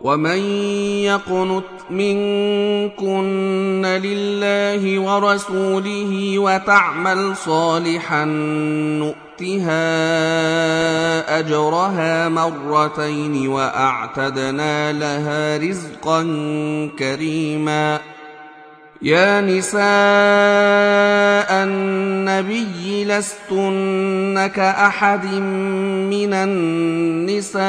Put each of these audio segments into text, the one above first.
ومن يقنت منكن لله ورسوله وتعمل صالحا نؤتها أجرها مرتين وأعتدنا لها رزقا كريما. يا نساء النبي لستن كأحد من النساء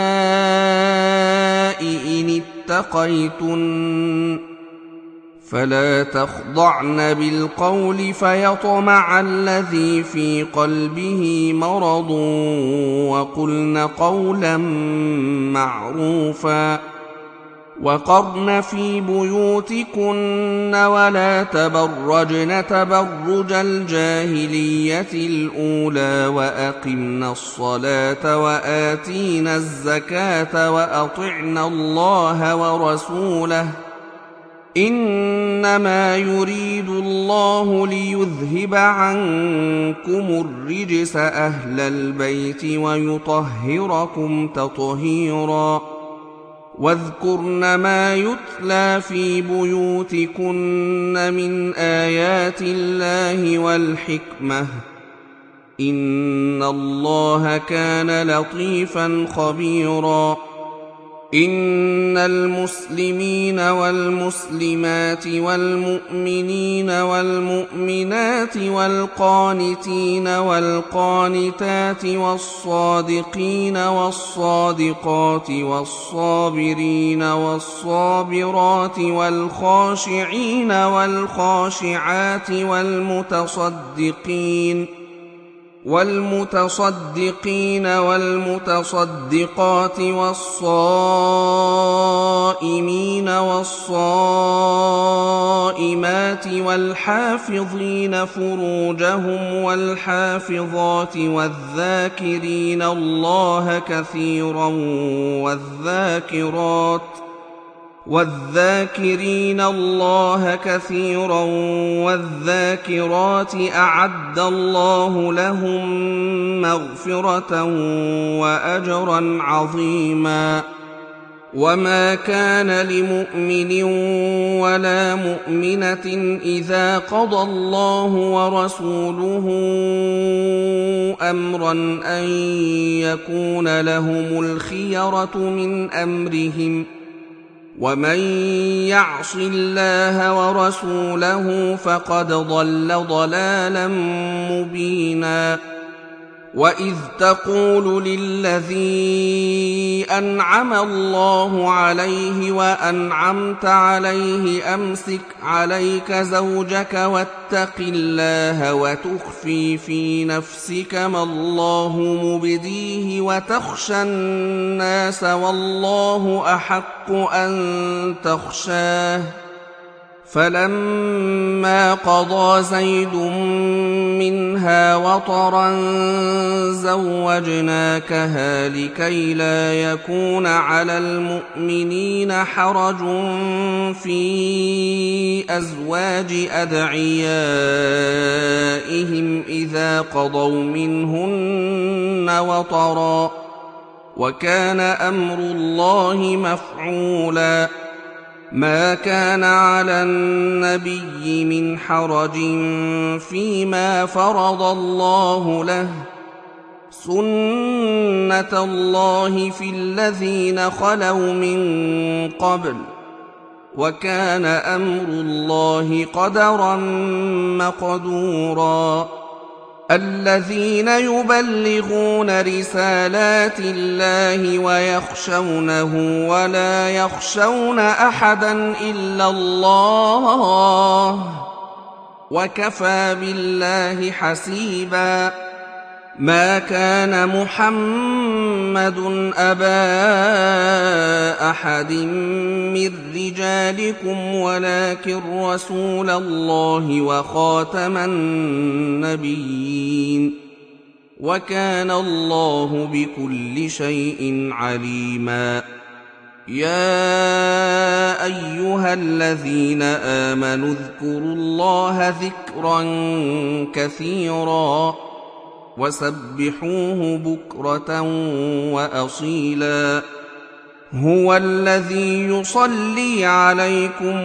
إن اتقيتن فلا تخضعن بالقول فيطمع الذي في قلبه مرض وقلن قولا معروفا. وقرن في بيوتكن ولا تبرجن تبرج الجاهلية الأولى وأقمن الصلاة وآتين الزكاة وأطعن الله ورسوله إنما يريد الله ليذهب عنكم الرجس أهل البيت ويطهركم تطهيرا. واذكرن ما يتلى في بيوتكن من آيات الله والحكمة إن الله كان لطيفا خبيرا. إن المسلمين والمسلمات والمؤمنين والمؤمنات والقانتين والقانتات والصادقين والصادقات والصابرين والصابرات والخاشعين والخاشعات والمتصدقين والمتصدقات والصائمين والصائمات والحافظين فروجهم والحافظات والذاكرين الله كثيرا والذاكرين الله كثيرا والذاكرات أعد الله لهم مغفرة وأجرا عظيما. وما كان لمؤمن ولا مؤمنة إذا قضى الله ورسوله أمرا أن يكون لهم الخيرة من أمرهم ومن يعص الله ورسوله فقد ضل ضلالا مبينا. وإذ تقول للذي أنعم الله عليه وأنعمت عليه أمسك عليك زوجك واتق الله وتخفي في نفسك ما الله مبديه وتخشى الناس والله أحق أن تخشاه. فلما قضى زيد منها وطرا زوجناكها لكي لا يكون على المؤمنين حرج في أزواج أدعيائهم إذا قضوا منهن وطرا وكان أمر الله مفعولا. ما كان على النبي من حرج فيما فرض الله له سنة الله في الذين خلوا من قبل وكان أمر الله قدرا مقدورا. الذين يبلغون رسالات الله ويخشونه ولا يخشون أحدا إلا الله وكفى بالله حسيبا. ما كان محمد أبا أحد من رجالكم ولكن رسول الله وخاتم النبيين وكان الله بكل شيء عليما. يا أيها الذين آمنوا اذكروا الله ذكرا كثيرا وسبحوه بكرة وأصيلا. هو الذي يصلي عليكم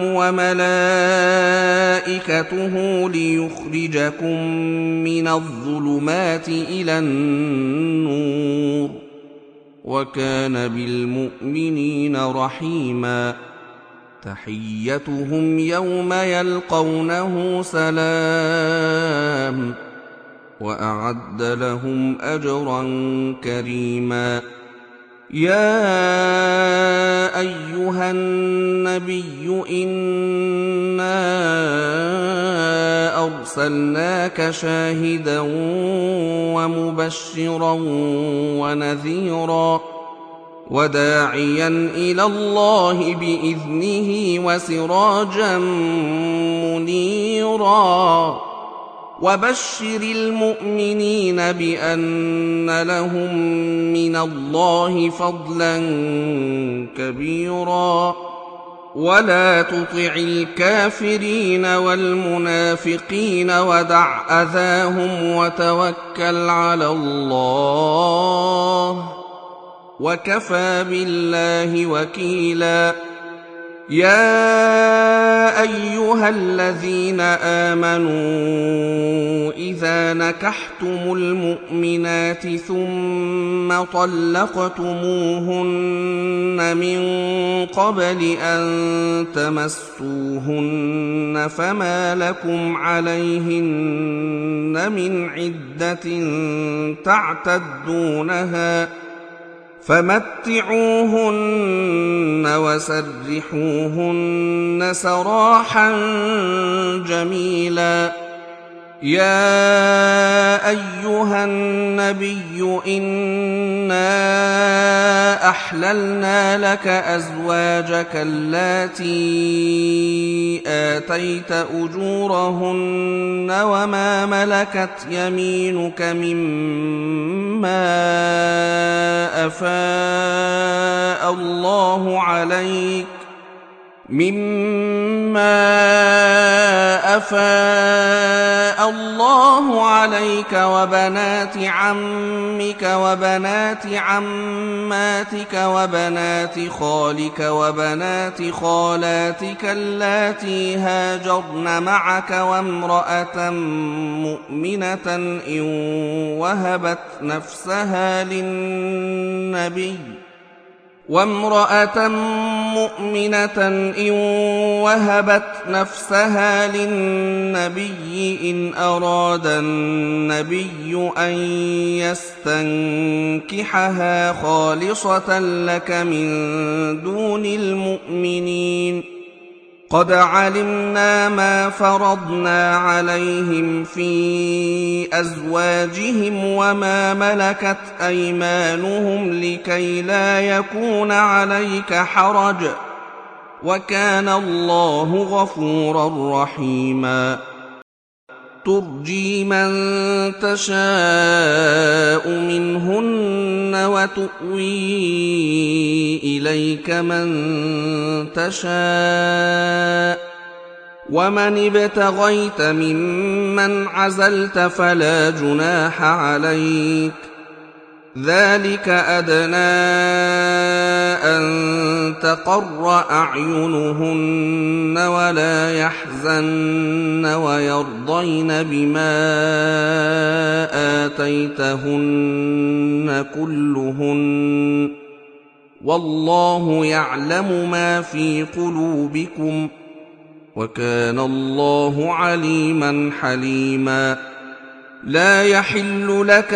وملائكته ليخرجكم من الظلمات إلى النور وكان بالمؤمنين رحيما تحيتهم يوم يلقونه سلام وأعد لهم أجرا كريما يا أيها النبي إنا أرسلناك شاهدا ومبشرا ونذيرا وداعيا إلى الله بإذنه وسراجا منيرا وبشر المؤمنين بأن لهم من الله فضلا كبيرا ولا تطع الكافرين والمنافقين ودع أذاهم وتوكل على الله وكفى بالله وكيلا يا أيها الذين آمنوا إذا نكحتم المؤمنات ثم طلقتموهن من قبل أن تمسوهن فما لكم عليهن من عدة تعتدونها فمتعوهن وسرحوهن سراحا جميلا يا أيها النبي إنا أحللنا لك أزواجك اللاتي آتيت أجورهن وما ملكت يمينك مما أفاء الله عليك وبنات عمك وبنات عماتك وبنات خالك وبنات خالاتك اللاتي هاجرن معك وامرأة مؤمنة إن وهبت نفسها للنبي إن أراد النبي أن يستنكحها خالصة لك من دون المؤمنين قد علمنا ما فرضنا عليهم في أزواجهم وما ملكت أيمانهم لكي لا يكون عليك حرج وكان الله غفورا رحيما ترجي من تشاء منهن وتؤوي إليك من تشاء ومن ابتغيت ممن عزلت فلا جناح عليك ذلك أدنى أن تقر أعينهن ولا يحزن ويرضين بما آتيتهن كلهن والله يعلم ما في قلوبكم وكان الله عليما حليما لا يحل لك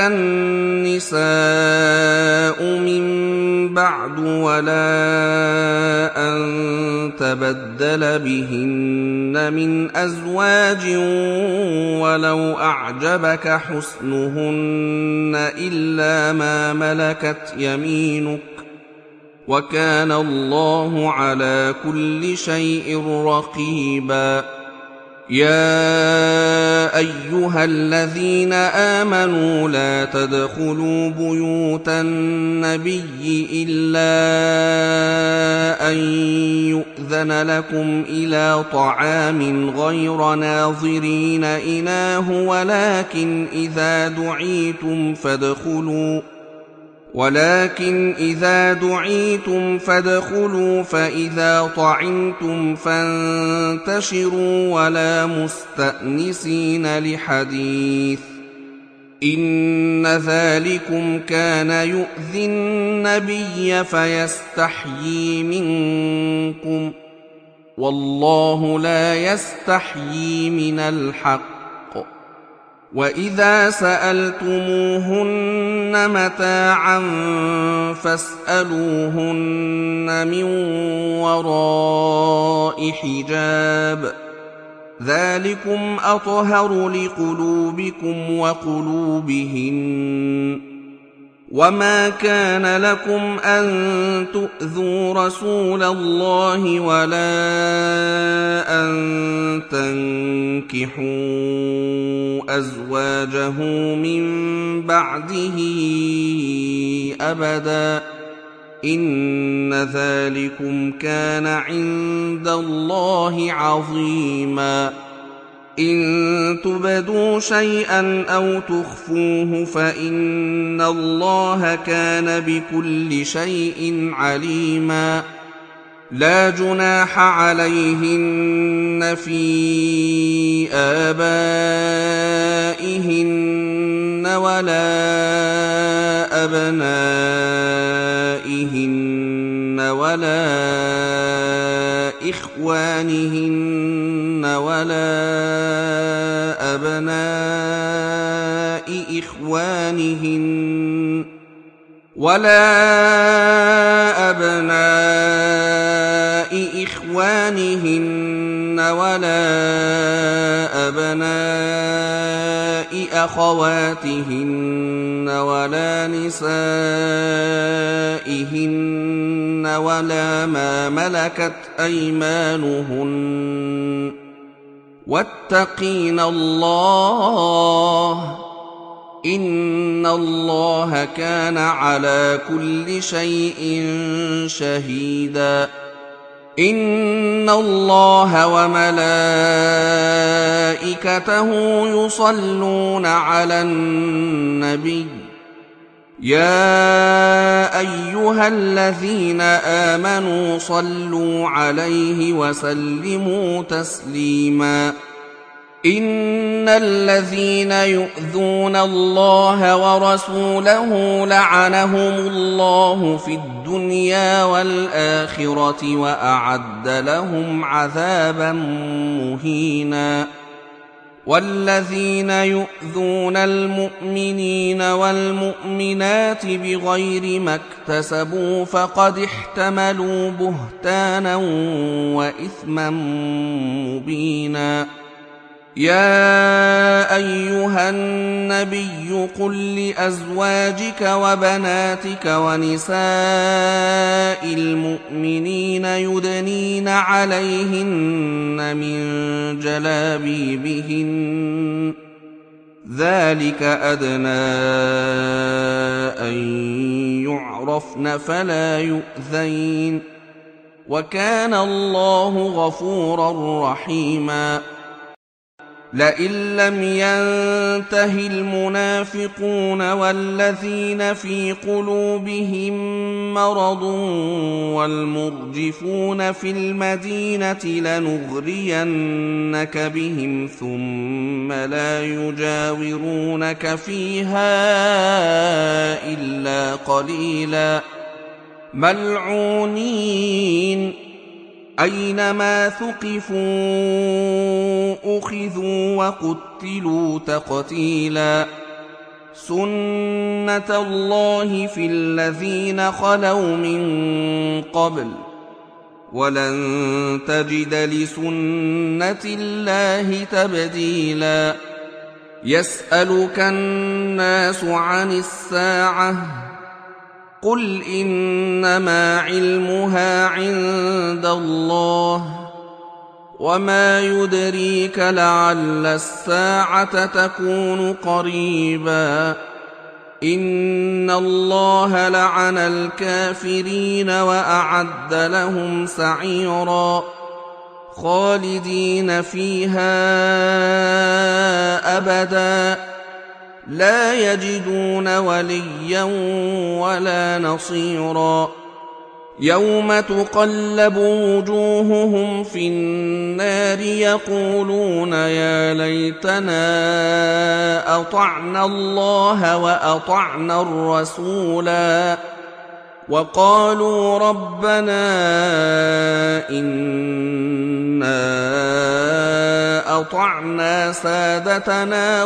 النساء من بعد ولا أن تبدل بهن من أزواج ولو أعجبك حسنهن إلا ما ملكت يمينك وكان الله على كل شيء رقيبا يا أيها الذين آمنوا لا تدخلوا بيوت النبي إلا أن يؤذن لكم إلى طعام غير ناظرين إناه ولكن إذا دعيتم ولكن إذا دعيتم فادخلوا فإذا طعمتم فانتشروا ولا مستأنسين لحديث إن ذلكم كان يؤذي النبي فيستحيي منكم والله لا يستحيي من الحق وإذا سألتموهن متاعا فاسألوهن من وراء حجاب ذلكم أطهر لقلوبكم وقلوبهن وما كان لكم أن تؤذوا رسول الله ولا أن تنكحوا أزواجه من بعده أبدا إن ذلكم كان عند الله عظيما إن تبدوا شيئا أو تخفوه فإن الله كان بكل شيء عليما لا جناح عليهن في آبائهن ولا أبنائهن ولا إخوانهن ولا أبناء إخوانهن ولا أبناء أخواتهن ولا نسائهن ولا ما ملكت أيمانهن واتقين الله إن الله كان على كل شيء شهيدا إن الله وملائكته يصلون على النبي يا أيها الذين آمنوا صلوا عليه وسلموا تسليما إن الذين يؤذون الله ورسوله لعنهم الله في الدنيا والآخرة وأعد لهم عذابا مهينا والذين يؤذون المؤمنين والمؤمنات بغير ما اكتسبوا فقد احتملوا بهتانا وإثما مبينا يا أيها النبي قل لأزواجك وبناتك ونساء المؤمنين يدنين عليهن من جلابيبهن ذلك أدنى أن يعرفن فلا يؤذين وكان الله غفورا رحيما لئن لم ينته المنافقون والذين في قلوبهم مرض والمرجفون في المدينة لنغرينك بهم ثم لا يجاورونك فيها إلا قليلا ملعونين أينما ثقفوا أخذوا وقتلوا تقتيلا سنة الله في الذين خلوا من قبل ولن تجد لسنة الله تبديلا يسألك الناس عن الساعة قل إنما علمها عند الله وما يدريك لعل الساعة تكون قريبا إن الله لعن الكافرين وأعد لهم سعيرا خالدين فيها أبدا لا يجدون وليا ولا نصيرا يوم تقلب وجوههم في النار يقولون يا ليتنا أطعنا الله وأطعنا الرسولا وقالوا ربنا إنا أطعنا سادتنا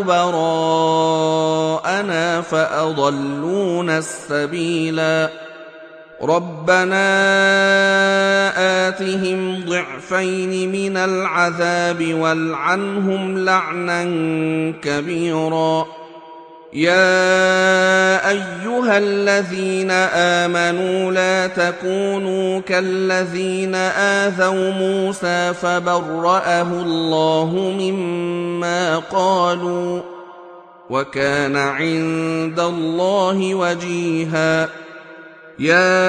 وكبراءنا فأضلونا السبيلا ربنا آتهم ضعفين من العذاب والعنهم لعنا كبيرا يا أيها الذين آمنوا لا تكونوا كالذين آذوا موسى فبرأه الله مما قالوا وكان عند الله وجيها يا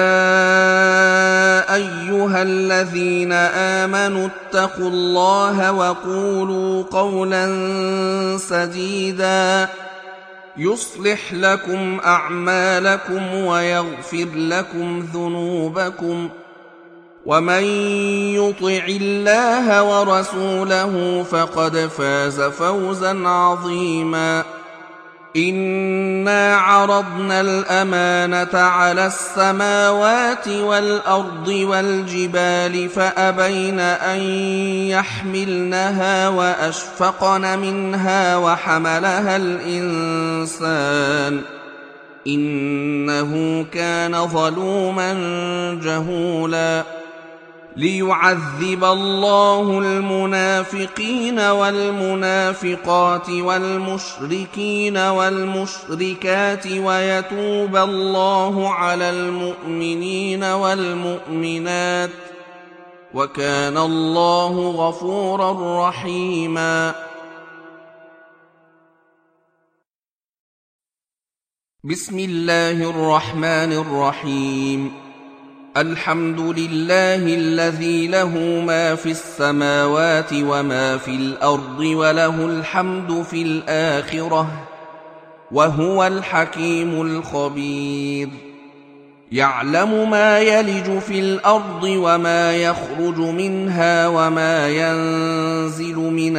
أيها الذين آمنوا اتقوا الله وقولوا قولا سديدا يصلح لكم أعمالكم ويغفر لكم ذنوبكم ومن يطع الله ورسوله فقد فاز فوزا عظيما إنا عرضنا الأمانة على السماوات والأرض والجبال فأبين أن يحملنها وأشفقن منها وحملها الإنسان إنه كان ظلوما جهولا ليعذب الله المنافقين والمنافقات والمشركين والمشركات ويتوب الله على المؤمنين والمؤمنات وكان الله غفورا رحيما بسم الله الرحمن الرحيم الحمد لله الذي له ما في السماوات وما في الأرض وله الحمد في الآخرة وهو الحكيم الخبير يعلم ما يلج في الأرض وما يخرج منها وما ينزل من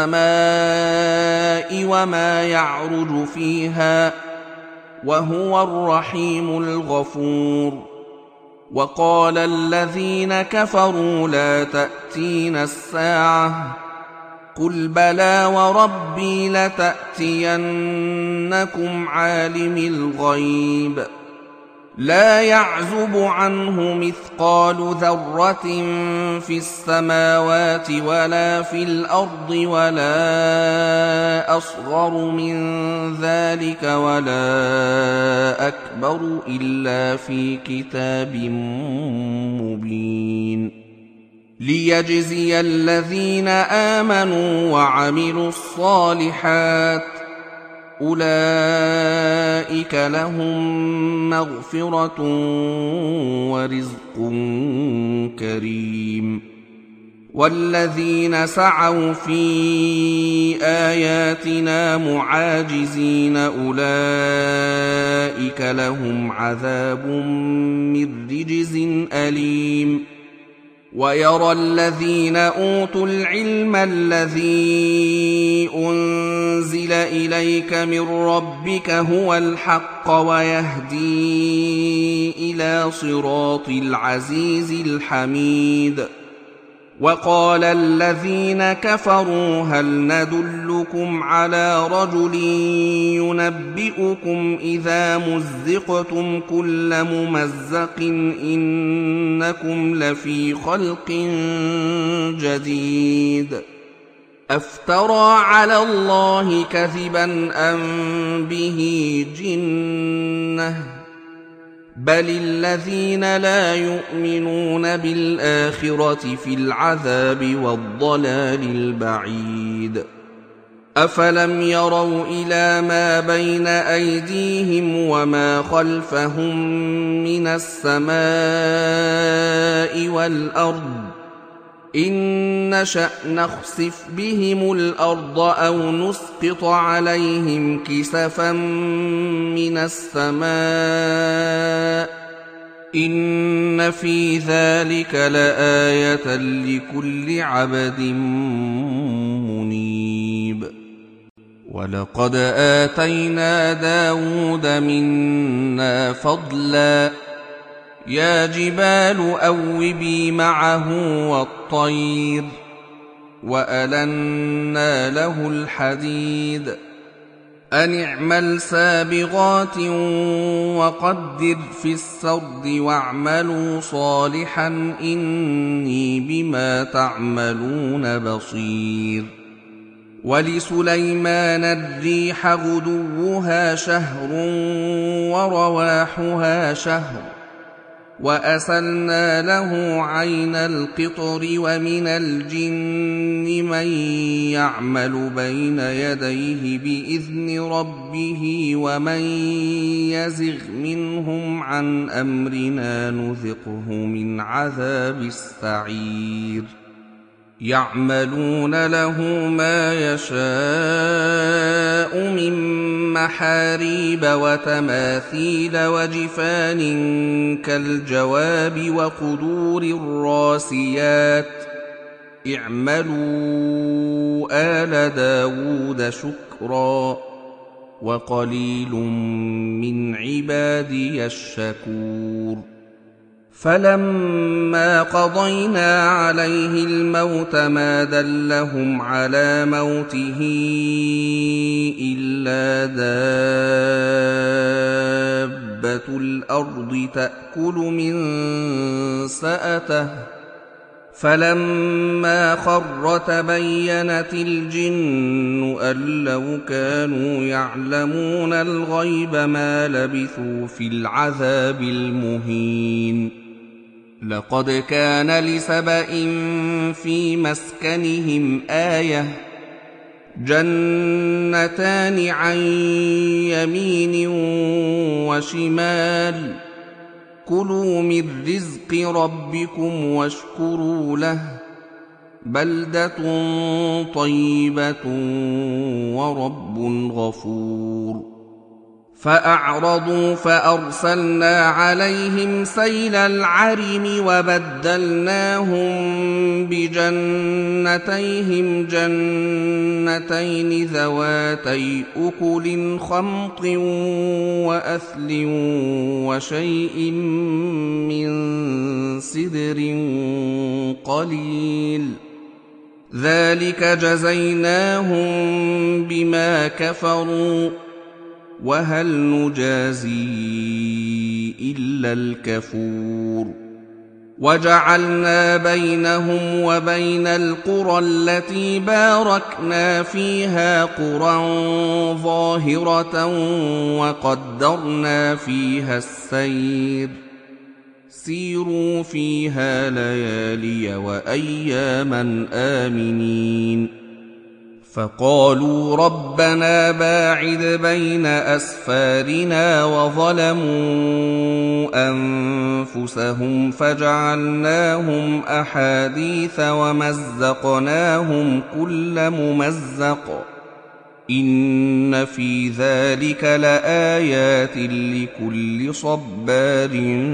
السماء وما يعرج فيها وهو الرحيم الغفور وقال الذين كفروا لا تأتينا الساعة قل بلى وربي لتأتينكم عالم الغيب لا يعزب عنه مثقال ذرة في السماوات ولا في الأرض ولا أصغر من ذلك ولا أكبر إلا في كتاب مبين ليجزي الذين آمنوا وعملوا الصالحات أولئك لهم مغفرة ورزق كريم والذين سعوا في آياتنا معاجزين أولئك لهم عذاب من رجز أليم ويرى الذين أوتوا العلم الذي أنزل إليك من ربك هو الحق ويهدي إلى صراط العزيز الحميد وقال الذين كفروا هل ندلكم على رجل ينبئكم إذا مزقتم كل ممزق إنكم لفي خلق جديد أفترى على الله كذبا أم به جنة بل الذين لا يؤمنون بالآخرة في العذاب والضلال البعيد أفلم يروا إلى ما بين أيديهم وما خلفهم من السماء والأرض إن نشأ نخسف بهم الأرض أو نسقط عليهم كسفا من السماء إن في ذلك لآية لكل عبد منيب. ولقد آتينا داود منا فضلا يا جبال أوبي معه والطير وألنا له الحديد أن اعمل سابغات وقدر في السرد واعملوا صالحا إني بما تعملون بصير. ولسليمان الريح غدوها شهر ورواحها شهر وأسلنا له عين القطر ومن الجن من يعمل بين يديه بإذن ربه ومن يزغ منهم عن أمرنا نذقه من عذاب السعير. يعملون له ما يشاء من محاريب وتماثيل وجفان كالجواب وقدور الراسيات اعملوا آل داود شكرا وقليل من عبادي الشكور. فلما قضينا عليه الموت ما دلهم على موته إلا دابة الأرض تأكل من سأته فلما خر تبينت الجن أن لو كانوا يعلمون الغيب ما لبثوا في العذاب المهين. لقد كان لسبإ في مسكنهم آية جنتان عن يمين وشمال كلوا من رزق ربكم واشكروا له بلدة طيبة ورب غفور. فأعرضوا فأرسلنا عليهم سيل العرم وبدلناهم بجنتيهم جنتين ذواتي أكل خمط وأثل وشيء من سدر قليل ذلك جزيناهم بما كفروا وهل نجازي إلا الكفور. وجعلنا بينهم وبين القرى التي باركنا فيها قرى ظاهرة وقدرنا فيها السير سيروا فيها ليالي وأياما آمنين. فقالوا ربنا باعد بين أسفارنا وظلموا أنفسهم فجعلناهم أحاديث ومزقناهم كل ممزق إن في ذلك لآيات لكل صبار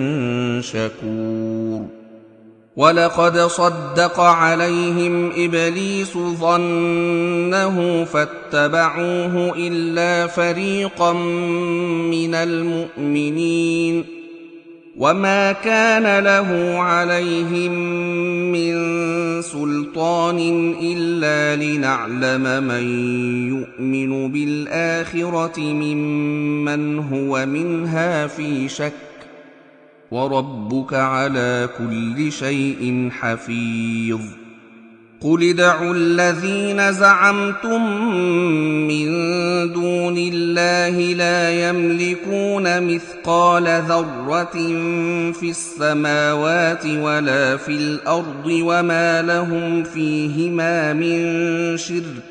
شكور. ولقد صدق عليهم إبليس ظنه فاتبعوه إلا فريقا من المؤمنين وما كان له عليهم من سلطان إلا لنعلم من يؤمن بالآخرة ممن هو منها في شك وربك على كل شيء حفيظ. قل ادعوا الذين زعمتم من دون الله لا يملكون مثقال ذرة في السماوات ولا في الأرض وما لهم فيهما من شرك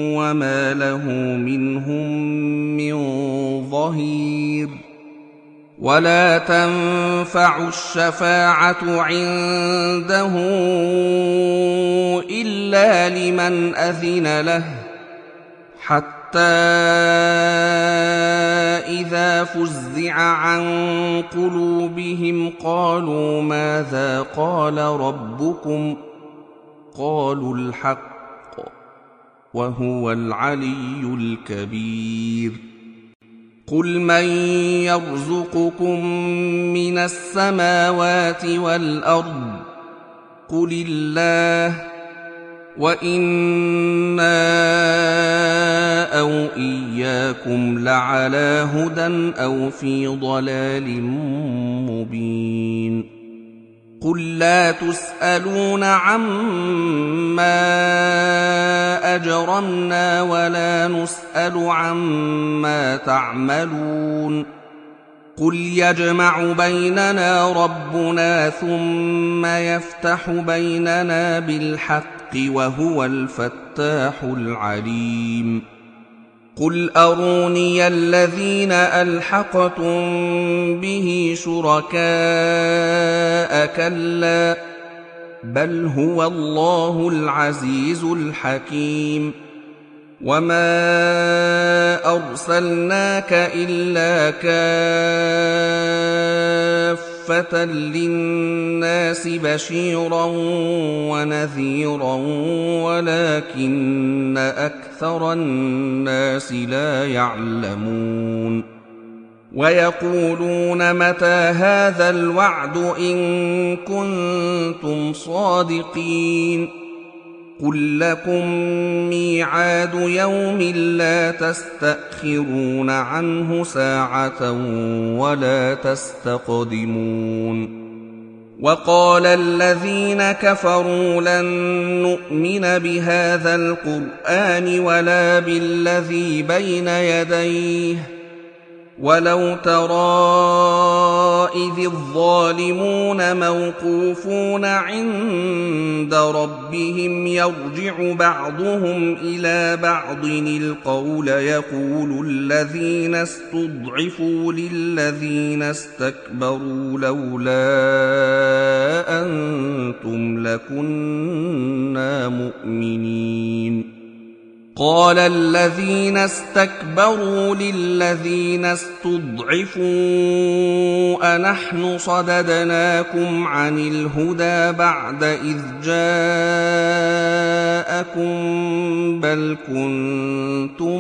وما له منهم من ظهير. ولا تنفع الشفاعة عنده إلا لمن أذن له، حتى إذا فزع عن قلوبهم قالوا ماذا قال ربكم؟ قالوا الحق وهو العلي الكبير. قل من يرزقكم من السماوات والأرض؟ قل الله، وإنا أو إياكم لعلى هدى أو في ضلال مبين. قل لا تسألون عما أجرمنا ولا نسأل عما تعملون. قل يجمع بيننا ربنا ثم يفتح بيننا بالحق وهو الفتاح العليم. قل أروني الذين ألحقتم به شركاء كلا بل هو الله العزيز الحكيم. وما أرسلناك إلا كافة للناس بشيرا ونذيرا ولكن أكثر الناس لا يعلمون. ويقولون متى هذا الوعد إن كنتم صادقين؟ قل لكم ميعاد يوم لا تستأخرون عنه ساعة ولا تستقدمون. وقال الذين كفروا لن نؤمن بهذا القرآن ولا بالذي بين يديه ولو ترى إذ الظالمون موقوفون عند ربهم يرجع بعضهم إلى بعض القول يقول الذين استضعفوا للذين استكبروا لولا أنتم لكنا مؤمنين. قال الذين استكبروا للذين استضعفوا أنحن صددناكم عن الهدى بعد إذ جاءكم بل كنتم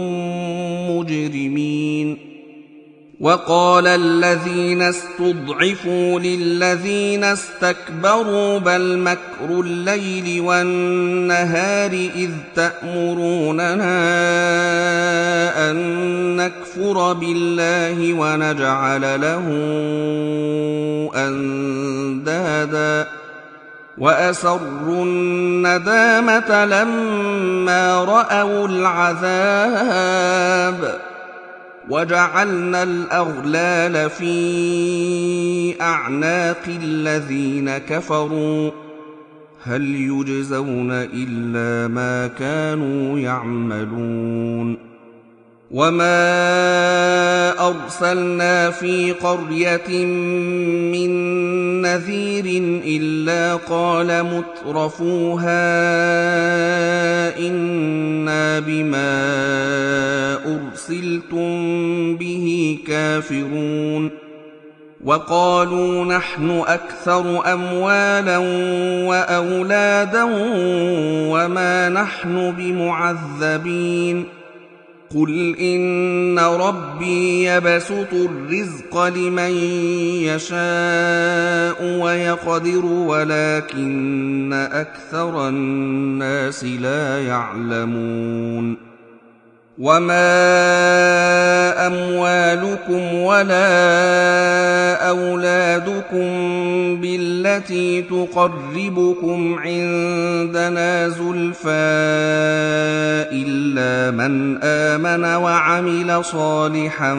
مجرمين. وقال الذين استضعفوا للذين استكبروا بل مكر الليل والنهار إذ تأمروننا أن نكفر بالله ونجعل له أندادا وأسروا الندامة لما رأوا العذاب وجعلنا الأغلال في أعناق الذين كفروا هل يجزون إلا ما كانوا يعملون. وما أرسلنا في قرية من نذير إلا قال مترفوها إنا بما أرسلتم به كافرون. وقالوا نحن أكثر أموالا وأولادا وما نحن بمعذبين. قل إن ربي يبسط الرزق لمن يشاء ويقدر ولكن أكثر الناس لا يعلمون. وما أموالكم ولا أولادكم بالتي تقربكم عندنا زلفى إلا من آمن وعمل صالحا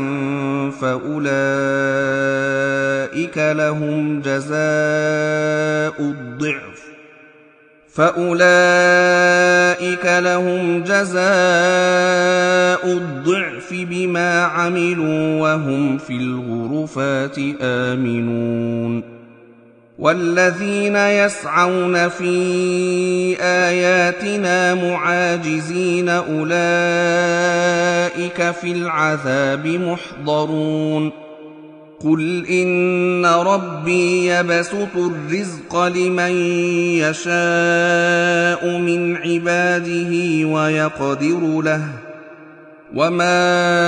فأولئك لهم جزاء الضعف فأولئك لهم جزاء الضعف بما عملوا وهم في الغرفات آمنون. والذين يسعون في آياتنا معاجزين أولئك في العذاب محضرون. قل إن ربي يبسط الرزق لمن يشاء من عباده ويقدر له وما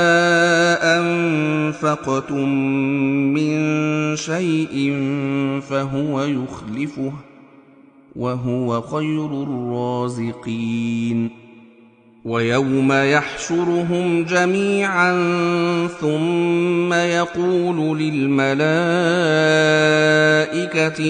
أنفقتم من شيء فهو يخلفه وهو خير الرازقين. ويوم يحشرهم جميعا ثم يقول للملائكة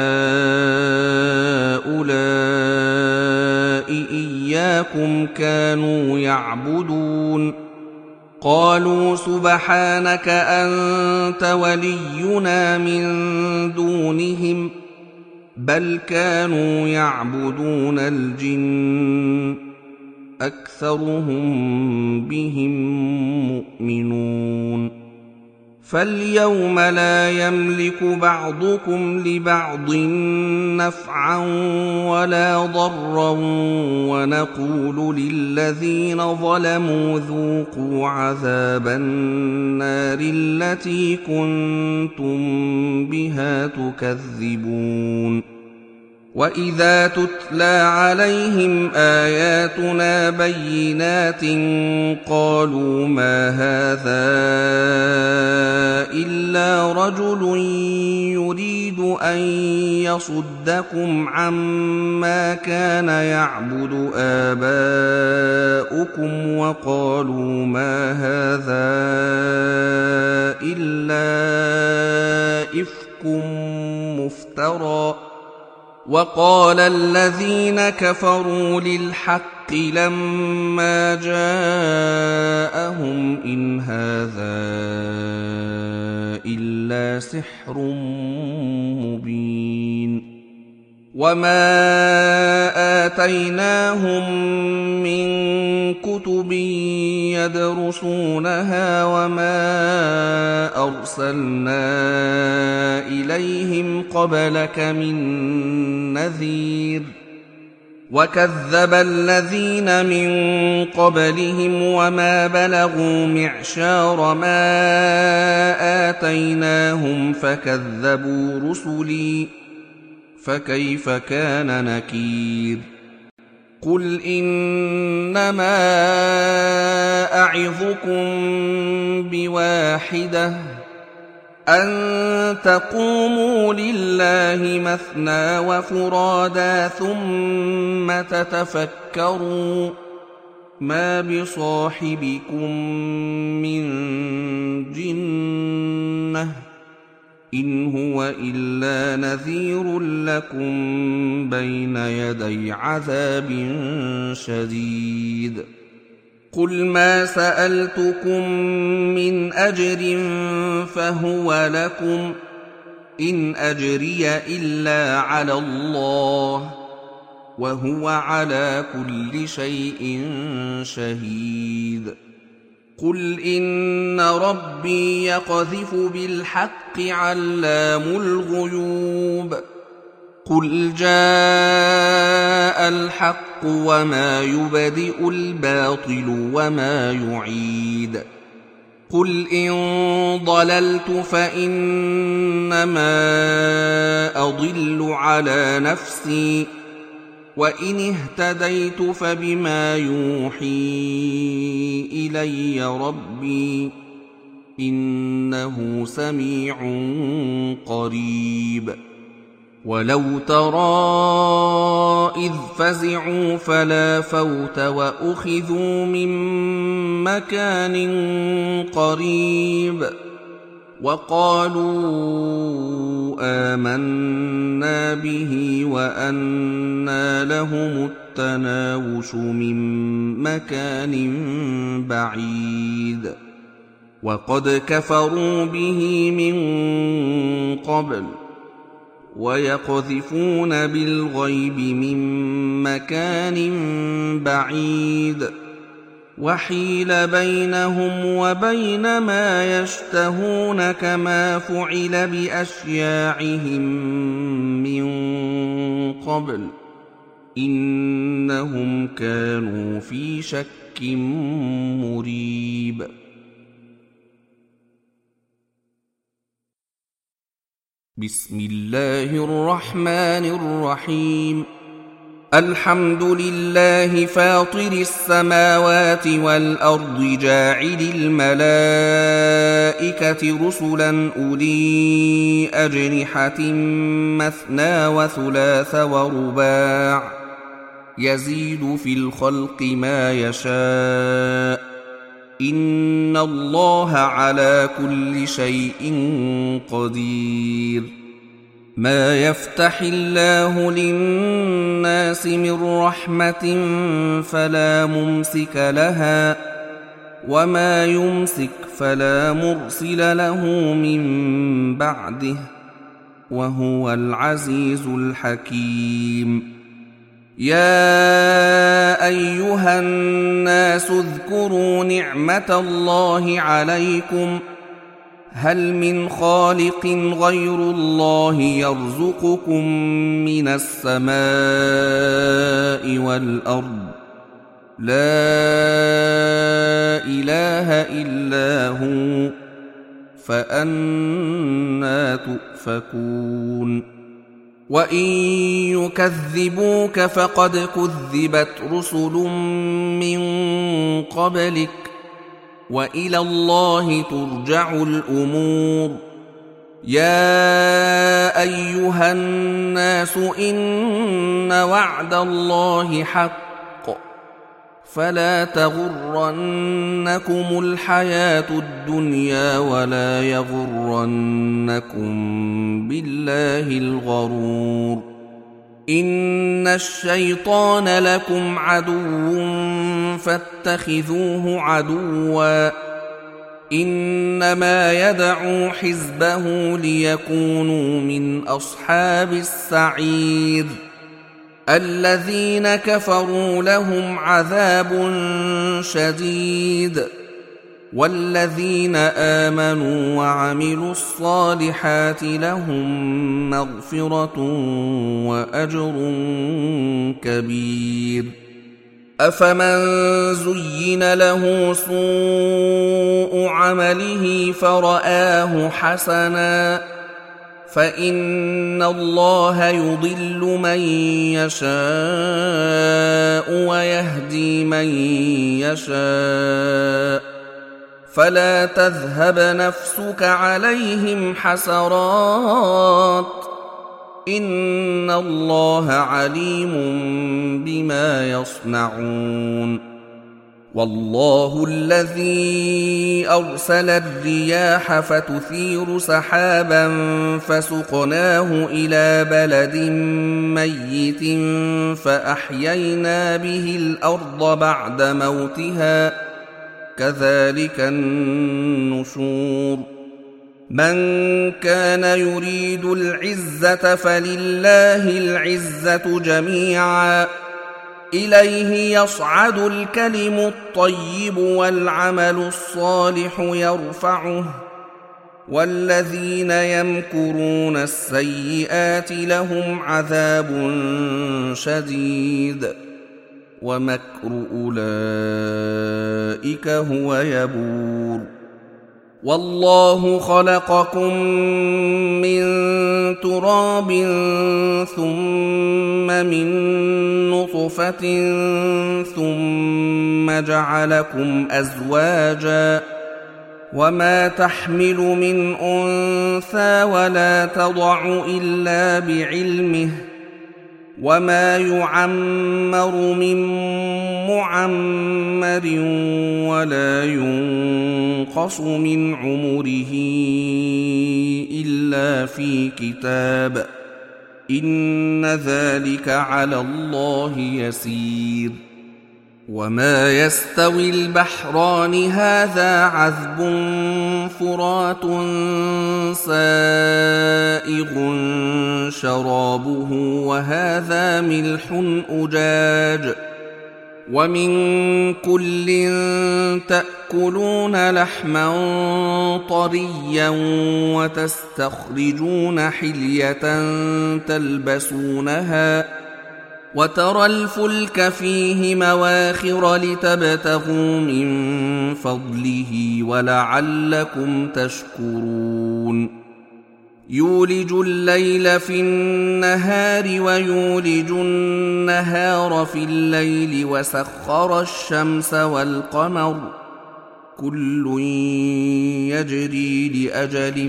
أهؤلاء إياكم كانوا يعبدون؟ قالوا سبحانك أنت ولينا من دونهم بل كانوا يعبدون الجن أكثرهم بهم مؤمنون. فاليوم لا يملك بعضكم لبعض نفعا ولا ضرا ونقول للذين ظلموا ذوقوا عذاب النار التي كنتم بها تكذبون. وإذا تتلى عليهم آياتنا بينات قالوا ما هذا إلا رجل يريد أن يصدكم عما كان يعبد آباؤكم وقالوا ما هذا إلا إفك مفترى. وقال الذين كفروا للحق لما جاءهم إن هذا إلا سحر مبين. وما آتيناهم من كتب يدرسونها وما أرسلنا إليهم قبلك من نذير. وكذب الذين من قبلهم وما بلغوا معشار ما آتيناهم فكذبوا رسلي فكيف كان نكير. قل إنما أعظكم بواحدة أن تقوموا لله مثنى وفرادا ثم تتفكروا ما بصاحبكم من جنة إن هو إلا نذير لكم بين يدي عذاب شديد. قل ما سألتكم من أجر فهو لكم إن أجري إلا على الله وهو على كل شيء شهيد. قل إن ربي يقذف بالحق علام الغيوب. قل جاء الحق وما يبدئ الباطل وما يعيد. قل إن ضللت فإنما أضل على نفسي وإن اهتديت فبما يوحي إلي ربي إنه سميع قريب. ولو ترى إذ فزعوا فلا فوت وأخذوا من مكان قريب وقالوا آمنا به وأنى لهم التناوش من مكان بعيد وقد كفروا به من قبل ويقذفون بالغيب من مكان بعيد وحيل بينهم وبين ما يشتهون كما فعل بأشياعهم من قبل إنهم كانوا في شك مريب. بسم الله الرحمن الرحيم. الحمد لله فاطر السماوات والأرض جاعل الملائكة رسلا أولي أجنحة مثنى وثلاث ورباع يزيد في الخلق ما يشاء إن الله على كل شيء قدير. ما يفتح الله للناس من رحمة فلا ممسك لها وما يمسك فلا مرسل له من بعده وهو العزيز الحكيم. يا أيها الناس اذكروا نعمة الله عليكم هل من خالق غير الله يرزقكم من السماء والأرض لا إله إلا هو فأنى تؤفكون. وإن يكذبوك فقد كذبت رسل من قبلك وإلى الله ترجع الأمور. يا أيها الناس إن وعد الله حق فلا تغرنكم الحياة الدنيا ولا يغرنكم بالله الغرور. إن الشيطان لكم عدو فاتخذوه عدوا إنما يدعو حزبه ليكونوا من أصحاب السعير. الذين كفروا لهم عذاب شديد والذين آمنوا وعملوا الصالحات لهم مغفرة وأجر كبير. أفمن زين له سوء عمله فرآه حسنا فإن الله يضل من يشاء ويهدي من يشاء فلا تذهب نفسك عليهم حسرات إن الله عليم بما يصنعون. والله الذي أرسل الرياح فتثير سحابا فسقناه إلى بلد ميت فأحيينا به الأرض بعد موتها كذلك النشور. من كان يريد العزة فلله العزة جميعا إليه يصعد الكلم الطيب والعمل الصالح يرفعه والذين يمكرون السيئات لهم عذاب شديد ومكر أولئك هو يبور. والله خلقكم من تراب ثم من نطفة ثم جعلكم أزواجا وما تحمل من أنثى ولا تضع إلا بعلمه وما يعمر من معمر ولا ينقص من عمره إلا في كتاب إن ذلك على الله يسير. وما يستوي البحران هذا عذب فرات سائغ شرابه وهذا ملح أجاج ومن كل تأكلون لحما طريا وتستخرجون حلية تلبسونها وترى الفلك فيه مواخر لتبتغوا من فضله ولعلكم تشكرون يولج الليل في النهار ويولج النهار في الليل وسخر الشمس والقمر كل يجري لأجل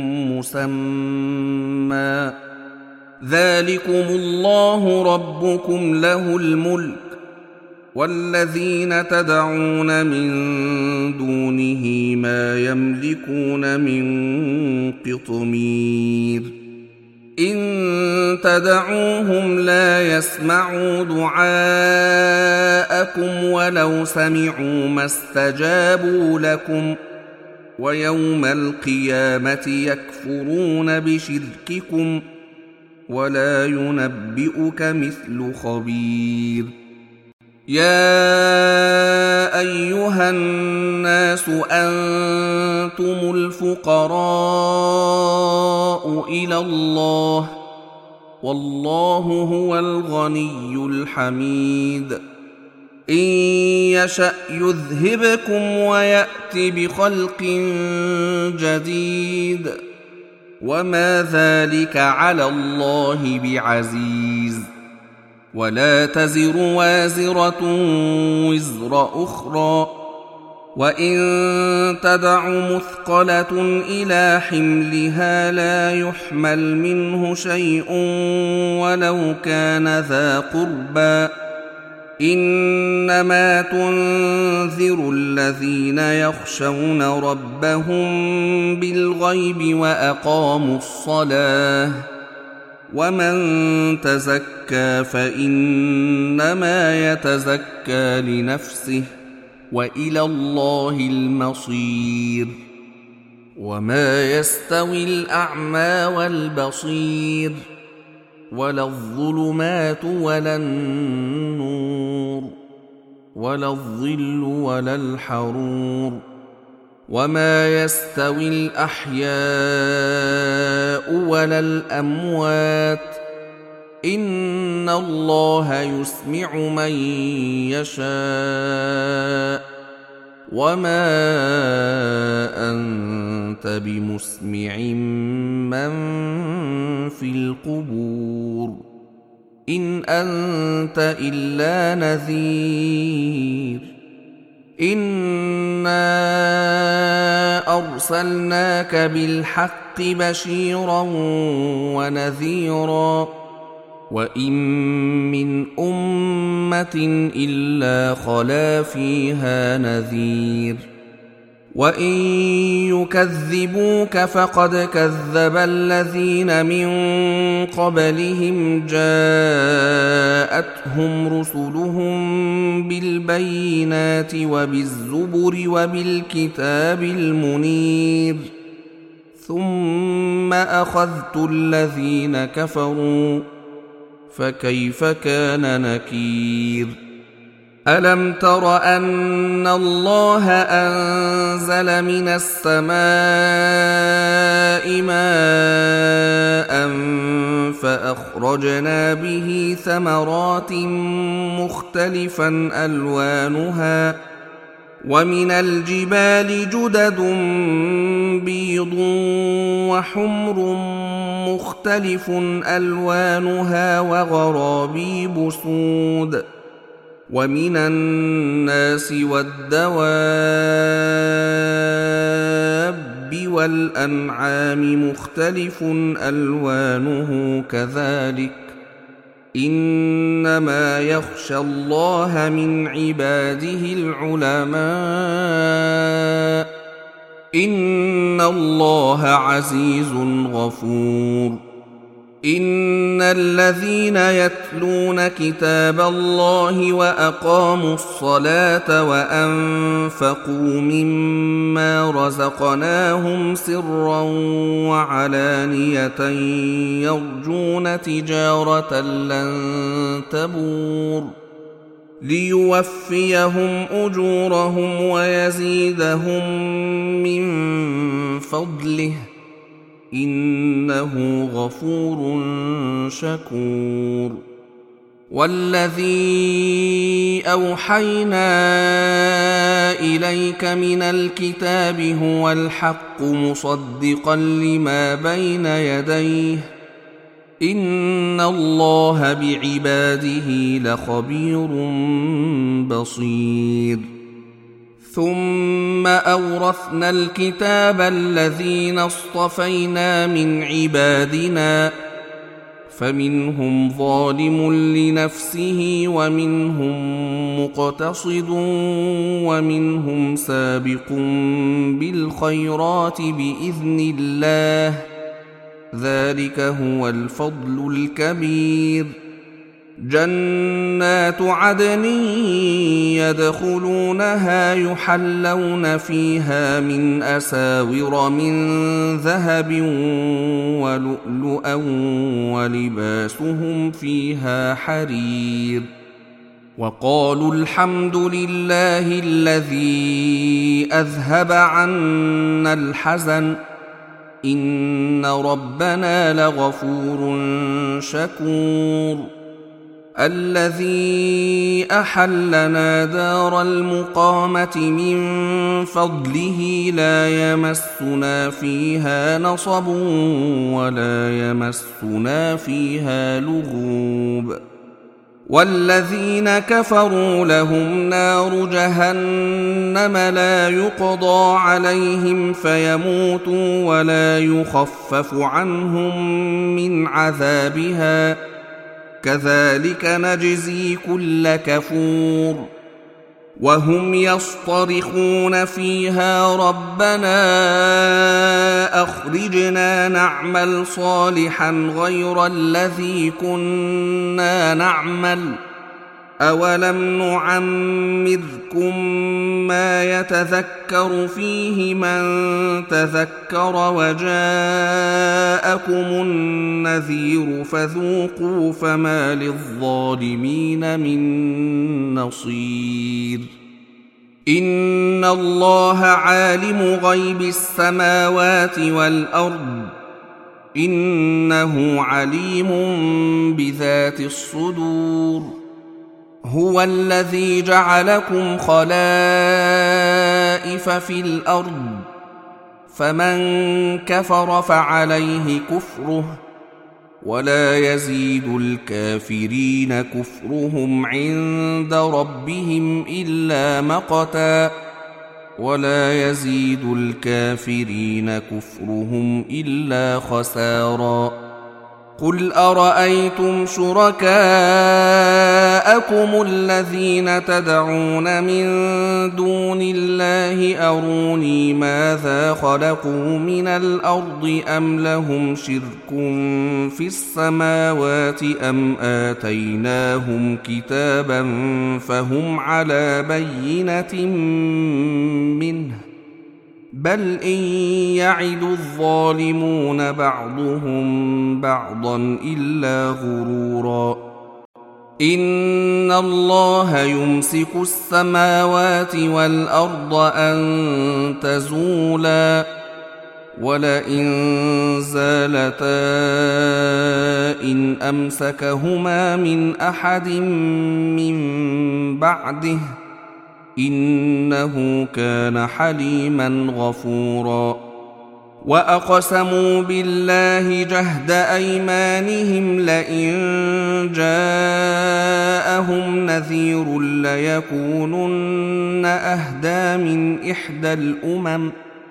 مسمى ذلكم الله ربكم له الملك والذين تدعون من دونه ما يملكون من قطمير إن تدعوهم لا يسمعوا دعاءكم ولو سمعوا ما استجابوا لكم ويوم القيامة يكفرون بشرككم ولا ينبئك مثل خبير يا أيها الناس أنتم الفقراء إلى الله والله هو الغني الحميد إن يشأ يذهبكم ويأت بخلق جديد وما ذلك على الله بعزيز ولا تزر وازرة وزر أخرى وإن تدع مثقلة إلى حملها لا يحمل منه شيء ولو كان ذا قربى إنما تنذر الذين يخشون ربهم بالغيب وأقاموا الصلاة ومن تزكى فإنما يتزكى لنفسه وإلى الله المصير وما يستوي الأعمى والبصير ولا الظلمات ولا النور ولا الظل ولا الحرور وما يستوي الأحياء ولا الأموات إن الله يسمع من يشاء وما أنت بمسمع من في القبور إن أنت إلا نذير إنا أرسلناك بالحق بشيرا ونذيرا وإن من أمة إلا خلا فيها نذير وإن يكذبوك فقد كذب الذين من قبلهم جاءتهم رسلهم بالبينات وبالزبر وبالكتاب المنير ثم أخذت الذين كفروا فكيف كان نكير ألم تر أن الله أنزل من السماء ماء فأخرجنا به ثمرات مختلفا ألوانها ومن الجبال جدد بيض وحمر مختلف ألوانها وغرابيب سود ومن الناس والدواب والأنعام مختلف ألوانه كذلك إنما يخشى الله من عباده العلماء إن الله عزيز غفور إن الذين يتلون كتاب الله وأقاموا الصلاة وأنفقوا مما رزقناهم سرا وعلانية يرجون تجارة لن تبور ليوفيهم أجورهم ويزيدهم من فضله إنه غفور شكور والذي أوحينا إليك من الكتاب هو الحق مصدقا لما بين يديه إن الله بعباده لخبير بصير ثم أورثنا الكتاب الذين اصطفينا من عبادنا فمنهم ظالم لنفسه ومنهم مقتصد ومنهم سابق بالخيرات بإذن الله ذلك هو الفضل الكبير جنات عدن يدخلونها يحلون فيها من أساور من ذهب ولؤلؤا ولباسهم فيها حرير وقالوا الحمد لله الذي أذهب عنا الحزن إن ربنا لغفور شكور الذي أحلنا دار المقامة من فضله لا يمسنا فيها نصب ولا يمسنا فيها لغوب والذين كفروا لهم نار جهنم لا يقضى عليهم فيموتوا ولا يخفف عنهم من عذابها كذلك نجزي كل كفور وهم يصطرخون فيها ربنا أخرجنا نعمل صالحا غير الذي كنا نعمل أولم نعمركم ما يتذكر فيه من تذكر وجاءكم النذير فذوقوا فما للظالمين من نصير إن الله عالم غيب السماوات والأرض إنه عليم بذات الصدور هو الذي جعلكم خلائف في الأرض فمن كفر فعليه كفره ولا يزيد الكافرين كفرهم عند ربهم إلا مقتا ولا يزيد الكافرين كفرهم إلا خسارا قل أرأيتم شركاءكم الذين تدعون من دون الله أروني ماذا خلقوا من الأرض أم لهم شرك في السماوات أم آتيناهم كتابا فهم على بينة منه بل إن يعد الظالمون بعضهم بعضا إلا غرورا إن الله يمسك السماوات والأرض أن تزولا ولئن زالتا إن أمسكهما من أحد من بعده إنه كان حليما غفورا وأقسموا بالله جهد أيمانهم لئن جاءهم نذير ليكونن أهدى من إحدى الأمم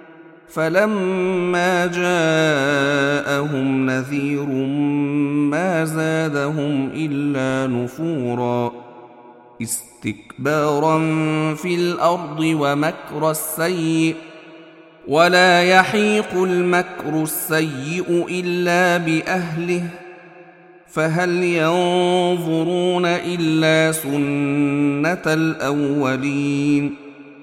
فلما جاءهم نذير ما زادهم إلا نفورا استكبارا في الأرض ومكر السيء ولا يحيق المكر السيء إلا بأهله فهل ينظرون إلا سنة الأولين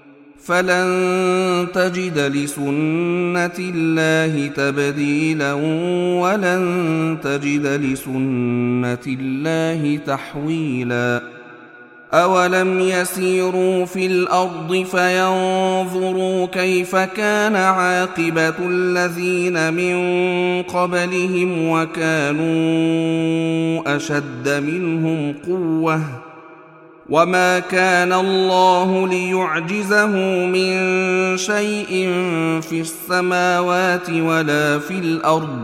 فلن تجد لسنة الله تبديلا ولن تجد لسنة الله تحويلا أولم يسيروا في الأرض فينظروا كيف كان عاقبة الذين من قبلهم وكانوا أشد منهم قوة وما كان الله ليعجزه من شيء في السماوات ولا في الأرض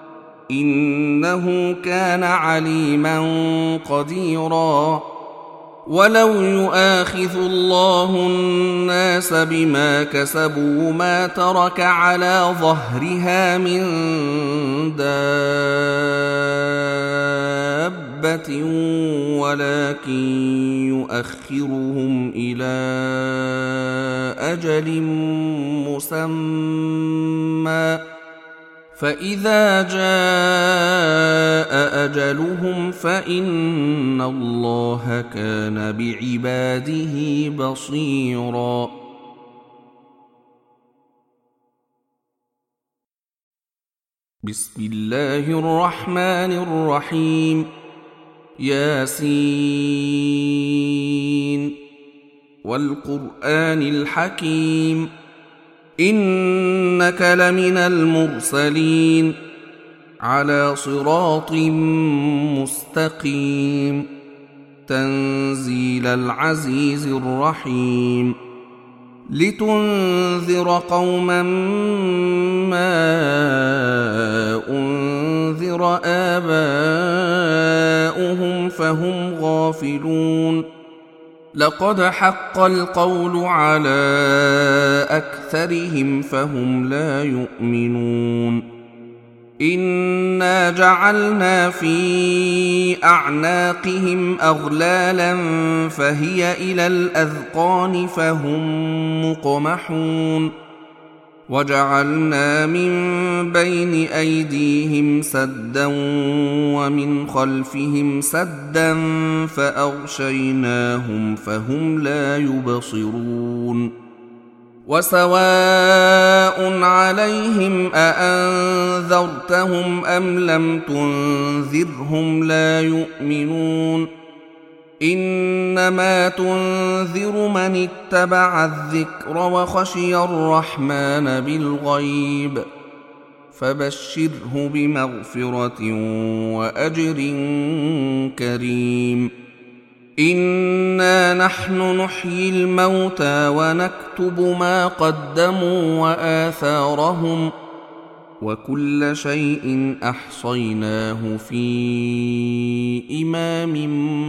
إنه كان عليما قديرا ولو يؤاخذ الله الناس بما كسبوا ما ترك على ظهرها من دابة ولكن يؤخرهم إلى أجل مسمى فإذا جاء أجلهم فإن الله كان بعباده بصيرا. بسم الله الرحمن الرحيم. ياسين والقرآن الحكيم إنك لمن المرسلين على صراط مستقيم تنزيل العزيز الرحيم لتنذر قوما ما أنذر آباؤهم فهم غافلون لقد حق القول على أكثرهم فهم لا يؤمنون إنا جعلنا في أعناقهم أغلالا فهي إلى الأذقان فهم مقمحون وجعلنا من بين أيديهم سدا ومن خلفهم سدا فأغشيناهم فهم لا يبصرون وسواء عليهم أأنذرتهم أم لم تنذرهم لا يؤمنون إنما تنذر من اتبع الذكر وخشي الرحمن بالغيب فبشره بمغفرة وأجر كريم إنا نحن نحيي الموتى ونكتب ما قدموا وآثارهم وكل شيء أحصيناه في إمام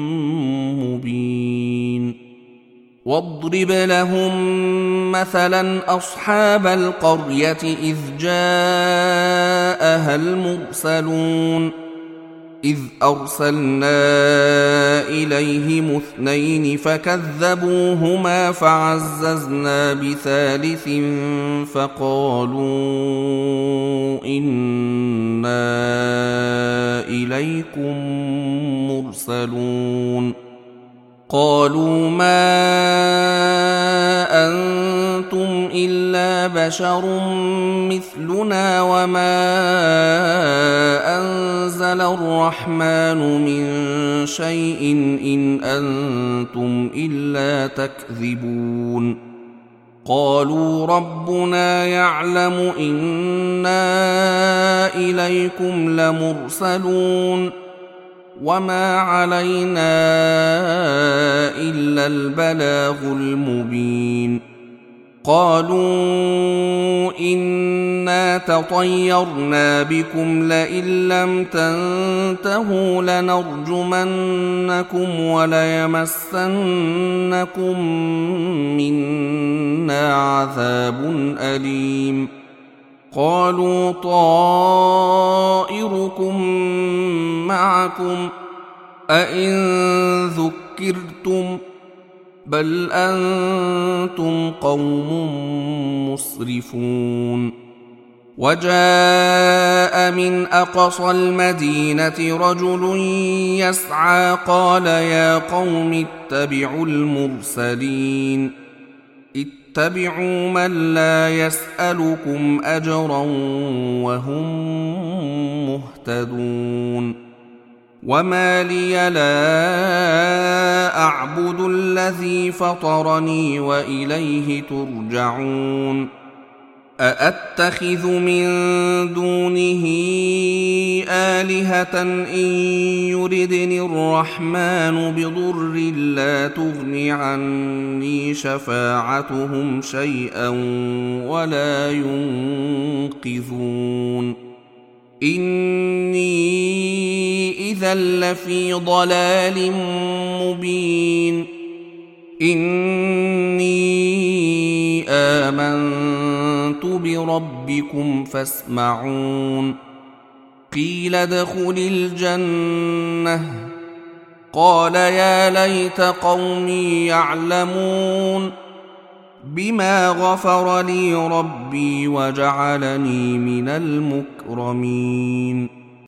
مبين واضرب لهم مثلا أصحاب القرية إذ جاءها المرسلون إذ أرسلنا إليهم اثنين فكذبوهما فعززنا بثالث فقالوا إنا إليكم مرسلون قالوا ما أنتم إلا بشر مثلنا وما أنزل الرحمن من شيء إن أنتم إلا تكذبون قالوا ربنا يعلم إنا إليكم لمرسلون وما علينا إلا البلاغ المبين قالوا إنا تطيرنا بكم لئن لم تنتهوا لنرجمنكم وليمسنكم منا عذاب أليم قالوا طائركم معكم أئن ذكرتم بل أنتم قوم مسرفون وجاء من أقصى المدينة رجل يسعى قال يا قوم اتبعوا المرسلين اتبعوا من لا يسألكم أجرا وهم مهتدون وما لي لا أعبد الذي فطرني وإليه ترجعون أأتخذ من دونه آلهة إن يردني الرحمن بضر لا تغن عني شفاعتهم شيئا ولا ينقذون إني إذا لفي ضلال مبين إني آمنت بربكم فاسمعون قيل ادخل الجنة قال يا ليت قومي يعلمون بما غفر لي ربي وجعلني من المكرمين